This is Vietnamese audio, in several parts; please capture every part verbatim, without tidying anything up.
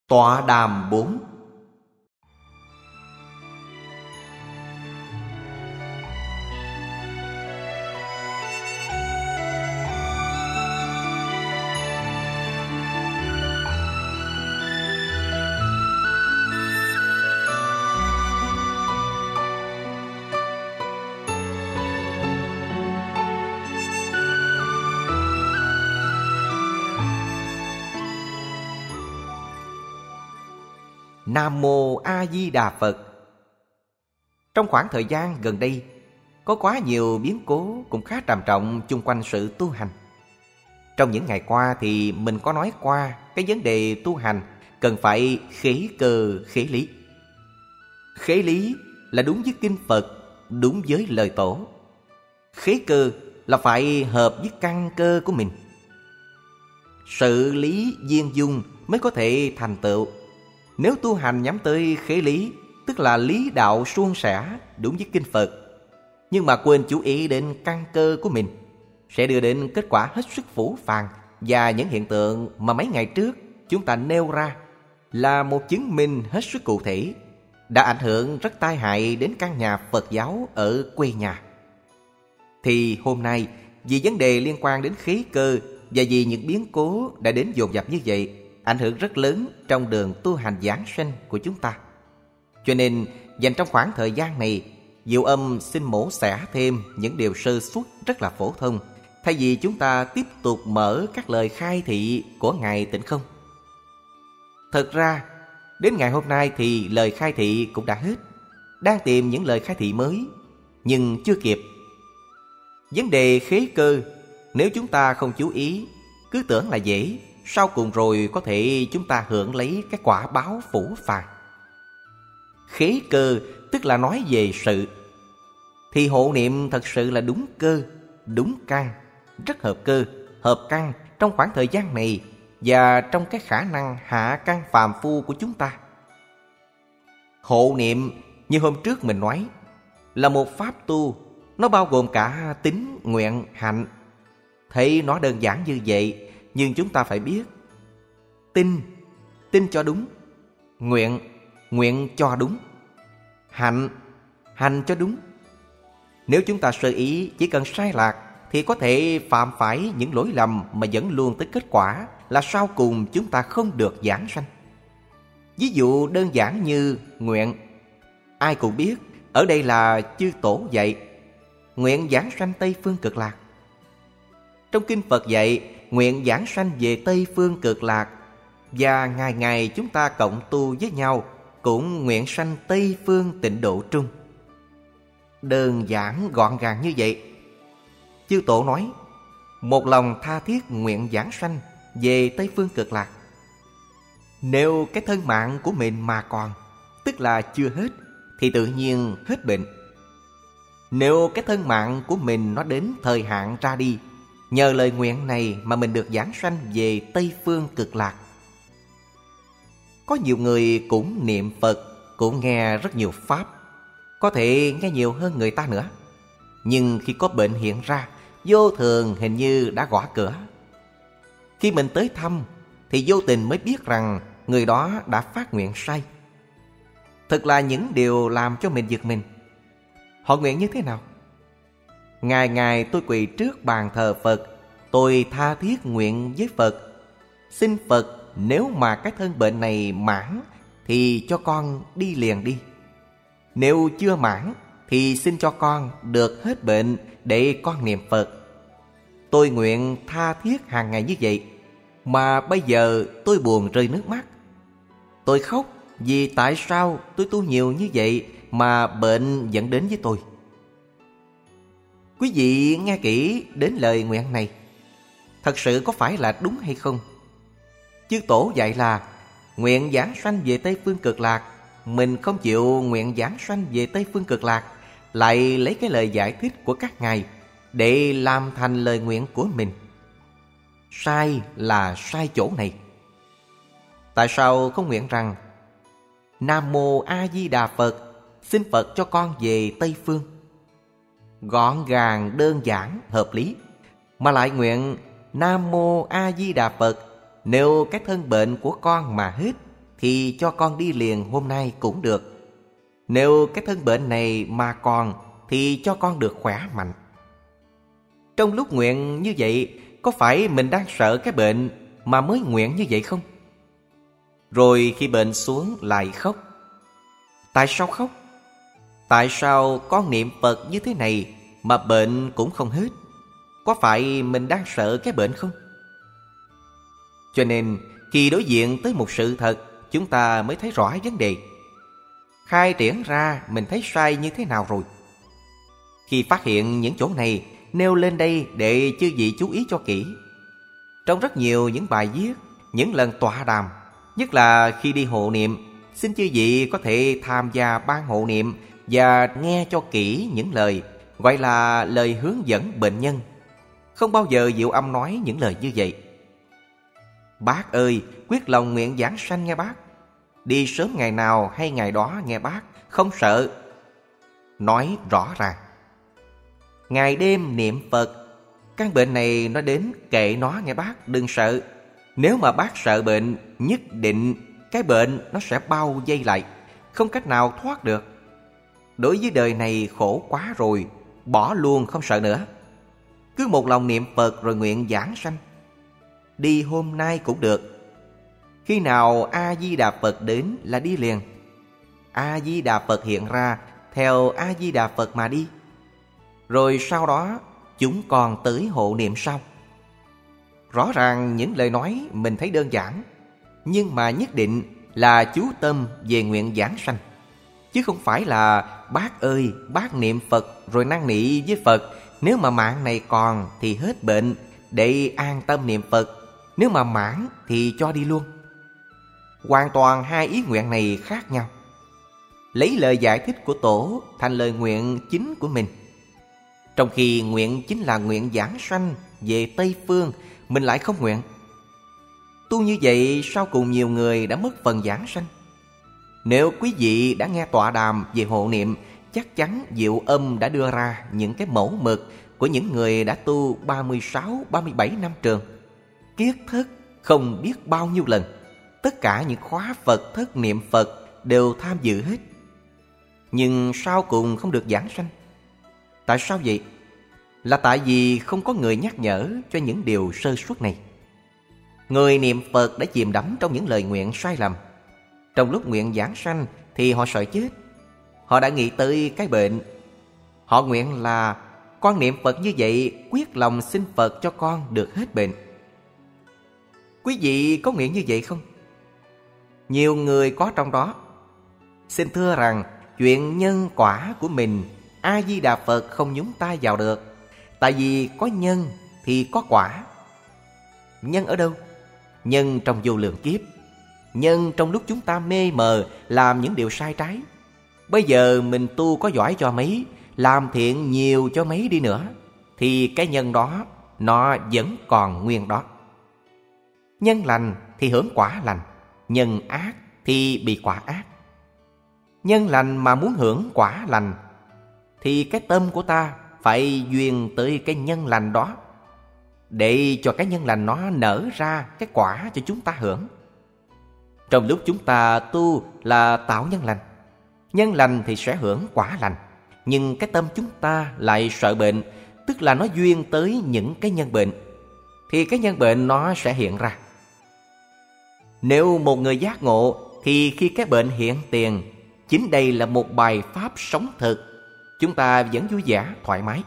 Tọa đàm bốn. Nam Mô A Di Đà Phật. Trong khoảng thời gian gần đây, có quá nhiều biến cố cũng khá trầm trọng chung quanh sự tu hành. Trong những ngày qua thì mình có nói qua cái vấn đề tu hành cần phải khế cơ khế lý. Khế lý là đúng với kinh Phật, đúng với lời tổ. Khế cơ là phải hợp với căn cơ của mình. Sự lý viên dung mới có thể thành tựu. Nếu tu hành nhắm tới khế lý, tức là lý đạo suôn sẻ, đúng với kinh Phật, nhưng mà quên chú ý đến căn cơ của mình, sẽ đưa đến kết quả hết sức phũ phàng. Và những hiện tượng mà mấy ngày trước chúng ta nêu ra là một chứng minh hết sức cụ thể, đã ảnh hưởng rất tai hại đến căn nhà Phật giáo ở quê nhà. Thì hôm nay, vì vấn đề liên quan đến khế cơ và vì những biến cố đã đến dồn dập như vậy, ảnh hưởng rất lớn trong đường tu hành giảng sanh của chúng ta, cho nên dành trong khoảng thời gian này, Diệu Âm xin mổ xẻ thêm những điều sơ suất rất là phổ thông, thay vì chúng ta tiếp tục mở các lời khai thị của Ngài Tịnh Không. Thật ra đến ngày hôm nay thì lời khai thị cũng đã hết, đang tìm những lời khai thị mới nhưng chưa kịp. Vấn đề khế cơ, nếu chúng ta không chú ý, cứ tưởng là dễ, sau cùng rồi có thể chúng ta hưởng lấy cái quả báo phũ phàng. Khế cơ tức là nói về sự, thì hộ niệm thật sự là đúng cơ, đúng căn, rất hợp cơ, hợp căn trong khoảng thời gian này và trong cái khả năng hạ căn phàm phu của chúng ta. Hộ niệm như hôm trước mình nói là một pháp tu, nó bao gồm cả tín, nguyện, hạnh. Thấy nó đơn giản như vậy, nhưng chúng ta phải biết tin, tin cho đúng, nguyện, nguyện cho đúng, hành, hành cho đúng. Nếu chúng ta sơ ý chỉ cần sai lạc thì có thể phạm phải những lỗi lầm mà dẫn luôn tới kết quả là sau cùng chúng ta không được giảng sanh. Ví dụ đơn giản như nguyện, ai cũng biết ở đây là chư tổ dạy nguyện giảng sanh Tây Phương Cực Lạc. Trong kinh Phật dạy nguyện giảng sanh về Tây Phương Cực Lạc, và ngày ngày chúng ta cộng tu với nhau cũng nguyện sanh Tây Phương Tịnh Độ Trung. Đơn giản gọn gàng như vậy. Chư tổ nói một lòng tha thiết nguyện giảng sanh về Tây Phương Cực Lạc. Nếu cái thân mạng của mình mà còn, tức là chưa hết, thì tự nhiên hết bệnh. Nếu cái thân mạng của mình nó đến thời hạn ra đi, nhờ lời nguyện này mà mình được giảng sanh về Tây Phương Cực Lạc. Có nhiều người cũng niệm Phật, cũng nghe rất nhiều pháp, có thể nghe nhiều hơn người ta nữa, nhưng khi có bệnh hiện ra, vô thường hình như đã gõ cửa. Khi mình tới thăm thì vô tình mới biết rằng người đó đã phát nguyện sai. Thật là những điều làm cho mình giật mình. Họ nguyện như thế nào? Ngày ngày tôi quỳ trước bàn thờ Phật, tôi tha thiết nguyện với Phật, xin Phật nếu mà cái thân bệnh này mãn thì cho con đi liền đi. Nếu chưa mãn thì xin cho con được hết bệnh để con niệm Phật. Tôi nguyện tha thiết hàng ngày như vậy, mà bây giờ tôi buồn rơi nước mắt. Tôi khóc vì tại sao tôi tu nhiều như vậy mà bệnh dẫn đến với tôi. Quý vị nghe kỹ đến lời nguyện này, thật sự có phải là đúng hay không? Chư tổ dạy là nguyện giảng sanh về Tây Phương Cực Lạc, mình không chịu nguyện giảng sanh về Tây Phương Cực Lạc, lại lấy cái lời giải thích của các ngài để làm thành lời nguyện của mình. Sai là sai chỗ này. Tại sao không nguyện rằng Nam Mô A Di Đà Phật, xin Phật cho con về Tây Phương? Gọn gàng, đơn giản, hợp lý. Mà lại nguyện Nam Mô A Di Đà Phật, nếu cái thân bệnh của con mà hết thì cho con đi liền hôm nay cũng được. Nếu cái thân bệnh này mà còn thì cho con được khỏe mạnh. Trong lúc nguyện như vậy, có phải mình đang sợ cái bệnh mà mới nguyện như vậy không? Rồi khi bệnh xuống lại khóc. Tại sao khóc? Tại sao con niệm Phật như thế này mà bệnh cũng không hết? Có phải mình đang sợ cái bệnh không? Cho nên khi đối diện tới một sự thật, chúng ta mới thấy rõ vấn đề. Khai triển ra mình thấy sai như thế nào rồi. Khi phát hiện những chỗ này, nêu lên đây để chư vị chú ý cho kỹ. Trong rất nhiều những bài viết, những lần tọa đàm, nhất là khi đi hộ niệm, xin chư vị có thể tham gia ban hộ niệm và nghe cho kỹ những lời gọi là lời hướng dẫn bệnh nhân. Không bao giờ Diệu Âm nói những lời như vậy. Bác ơi, quyết lòng nguyện giảng sanh nghe bác. Đi sớm ngày nào hay ngày đó nghe bác, không sợ. Nói rõ ràng. Ngày đêm niệm Phật, căn bệnh này nó đến kệ nó nghe bác, đừng sợ. Nếu mà bác sợ bệnh, nhất định cái bệnh nó sẽ bao vây lại, không cách nào thoát được. Đối với đời này khổ quá rồi, bỏ luôn không sợ nữa. Cứ một lòng niệm Phật rồi nguyện giảng sanh. Đi hôm nay cũng được. Khi nào A-di-đà Phật đến là đi liền. A-di-đà Phật hiện ra, theo A-di-đà Phật mà đi. Rồi sau đó chúng còn tới hộ niệm sau. Rõ ràng những lời nói mình thấy đơn giản, nhưng mà nhất định là chú tâm về nguyện giảng sanh. Chứ không phải là bác ơi, bác niệm Phật rồi năn nỉ với Phật. Nếu mà mạng này còn thì hết bệnh, để an tâm niệm Phật. Nếu mà mãn thì cho đi luôn. Hoàn toàn hai ý nguyện này khác nhau. Lấy lời giải thích của Tổ thành lời nguyện chính của mình. Trong khi nguyện chính là nguyện giảng sanh về Tây Phương, mình lại không nguyện. Tu như vậy sau cùng nhiều người đã mất phần giảng sanh. Nếu quý vị đã nghe tọa đàm về hộ niệm, chắc chắn Diệu Âm đã đưa ra những cái mẫu mực của những người đã tu ba mươi sáu, ba mươi bảy năm trường. Kiết thất không biết bao nhiêu lần. Tất cả những khóa Phật thất niệm Phật đều tham dự hết. Nhưng sau cùng không được giảng sanh. Tại sao vậy? Là tại vì không có người nhắc nhở cho những điều sơ suất này. Người niệm Phật đã chìm đắm trong những lời nguyện sai lầm. Trong lúc nguyện giảng sanh thì họ sợ chết. Họ đã nghĩ tới cái bệnh. Họ nguyện là con niệm Phật như vậy, quyết lòng xin Phật cho con được hết bệnh. Quý vị có nguyện như vậy không? Nhiều người có trong đó. Xin thưa rằng chuyện nhân quả của mình, A-di-đà Phật không nhúng tay vào được. Tại vì có nhân thì có quả. Nhân ở đâu? Nhân trong vô lượng kiếp. Nhân trong lúc chúng ta mê mờ làm những điều sai trái. Bây giờ mình tu có giỏi cho mấy, làm thiện nhiều cho mấy đi nữa, thì cái nhân đó nó vẫn còn nguyên đó. Nhân lành thì hưởng quả lành, nhân ác thì bị quả ác. Nhân lành mà muốn hưởng quả lành thì cái tâm của ta phải duyên tới cái nhân lành đó, để cho cái nhân lành nó nở ra cái quả cho chúng ta hưởng. Trong lúc chúng ta tu là tạo nhân lành, nhân lành thì sẽ hưởng quả lành. Nhưng cái tâm chúng ta lại sợ bệnh, tức là nó duyên tới những cái nhân bệnh, thì cái nhân bệnh nó sẽ hiện ra. Nếu một người giác ngộ thì khi cái bệnh hiện tiền, chính đây là một bài pháp sống thực, chúng ta vẫn vui vẻ, thoải mái.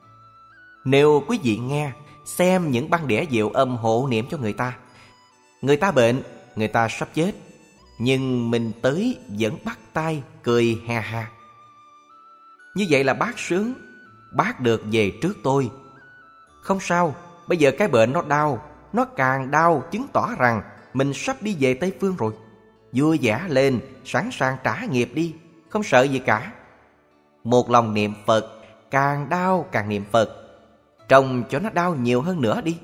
Nếu quý vị nghe, xem những băng đĩa Diệu Âm hộ niệm cho người ta, người ta bệnh, người ta sắp chết, nhưng mình tới vẫn bắt tay cười ha ha. Như vậy là bác sướng, bác được về trước tôi. Không sao, bây giờ cái bệnh nó đau, nó càng đau chứng tỏ rằng mình sắp đi về Tây Phương rồi. Vui vẻ lên, sẵn sàng trả nghiệp đi, không sợ gì cả. Một lòng niệm Phật, càng đau càng niệm Phật, trông cho nó đau nhiều hơn nữa đi.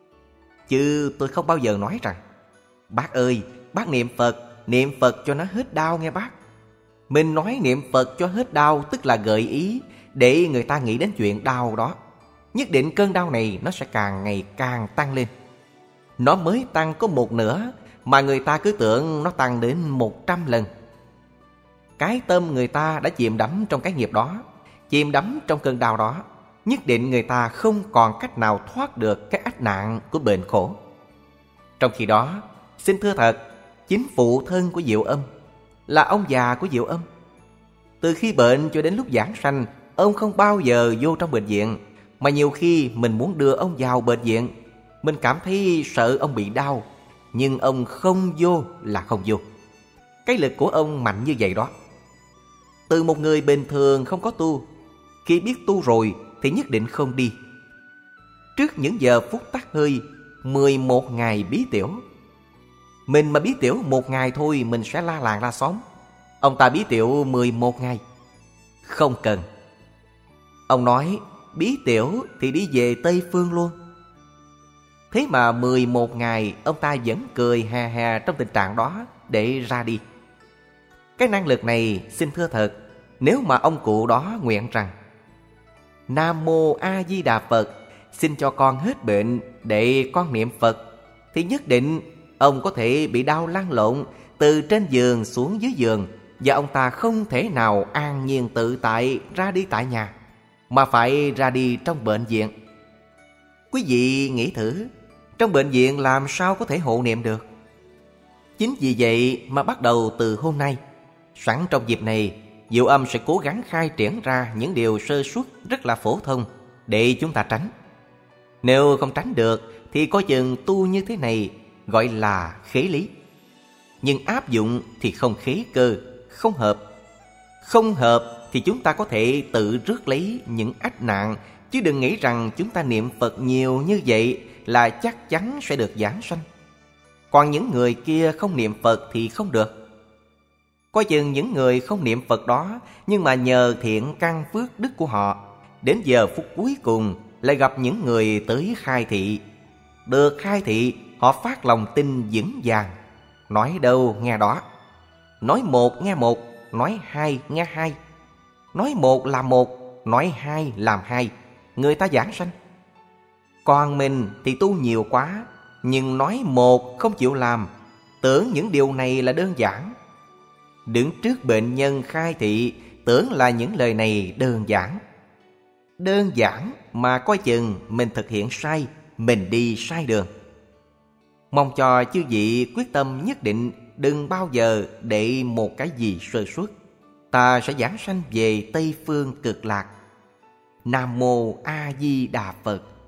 Chứ tôi không bao giờ nói rằng bác ơi, bác niệm Phật, niệm Phật cho nó hết đau nghe bác. Mình nói niệm Phật cho hết đau tức là gợi ý để người ta nghĩ đến chuyện đau đó. Nhất định cơn đau này nó sẽ càng ngày càng tăng lên. Nó mới tăng có một nửa mà người ta cứ tưởng nó tăng đến một trăm lần. Cái tâm người ta đã chìm đắm trong cái nghiệp đó, chìm đắm trong cơn đau đó, nhất định người ta không còn cách nào thoát được cái ách nạn của bệnh khổ. Trong khi đó, xin thưa thật, chính phụ thân của Diệu Âm là ông già của Diệu Âm. Từ khi bệnh cho đến lúc giảng sanh, ông không bao giờ vô trong bệnh viện, mà nhiều khi mình muốn đưa ông vào bệnh viện, mình cảm thấy sợ ông bị đau, nhưng ông không vô là không vô. Cái lực của ông mạnh như vậy đó. Từ một người bình thường không có tu, khi biết tu rồi thì nhất định không đi. Trước những giờ phút tắt hơi, mười một ngày bí tiểu. Mình mà bí tiểu một ngày thôi, mình sẽ la làng la xóm. Ông ta bí tiểu mười một ngày. Không cần. Ông nói bí tiểu thì đi về Tây Phương luôn. Thế mà mười một ngày ông ta vẫn cười hà hà trong tình trạng đó để ra đi. Cái năng lực này xin thưa thật, nếu mà ông cụ đó nguyện rằng Nam Mô A Di Đà Phật, xin cho con hết bệnh để con niệm Phật, thì nhất định ông có thể bị đau lăn lộn từ trên giường xuống dưới giường, và ông ta không thể nào an nhiên tự tại ra đi tại nhà, mà phải ra đi trong bệnh viện. Quý vị nghĩ thử, trong bệnh viện làm sao có thể hộ niệm được? Chính vì vậy mà bắt đầu từ hôm nay, sẵn trong dịp này, Diệu Âm sẽ cố gắng khai triển ra những điều sơ suất rất là phổ thông để chúng ta tránh. Nếu không tránh được thì coi chừng tu như thế này gọi là khế lý. Nhưng áp dụng thì không khế cơ, không hợp. Không hợp thì chúng ta có thể tự rước lấy những ách nạn, chứ đừng nghĩ rằng chúng ta niệm Phật nhiều như vậy là chắc chắn sẽ được giảng sanh. Còn những người kia không niệm Phật thì không được. Coi chừng những người không niệm Phật đó, nhưng mà nhờ thiện căn phước đức của họ, đến giờ phút cuối cùng lại gặp những người tới khai thị. Được khai thị, họ phát lòng tin vững vàng, nói đâu nghe đó. Nói một nghe một, nói hai nghe hai. Nói một làm một, nói hai làm hai. Người ta giảng sanh. Còn mình thì tu nhiều quá, nhưng nói một không chịu làm, tưởng những điều này là đơn giản. Đứng trước bệnh nhân khai thị, tưởng là những lời này đơn giản. Đơn giản mà coi chừng mình thực hiện sai, mình đi sai đường. Mong cho chư vị quyết tâm nhất định đừng bao giờ để một cái gì sơ suất. Ta sẽ giảng sanh về Tây Phương Cực Lạc. Nam Mô A Di Đà Phật.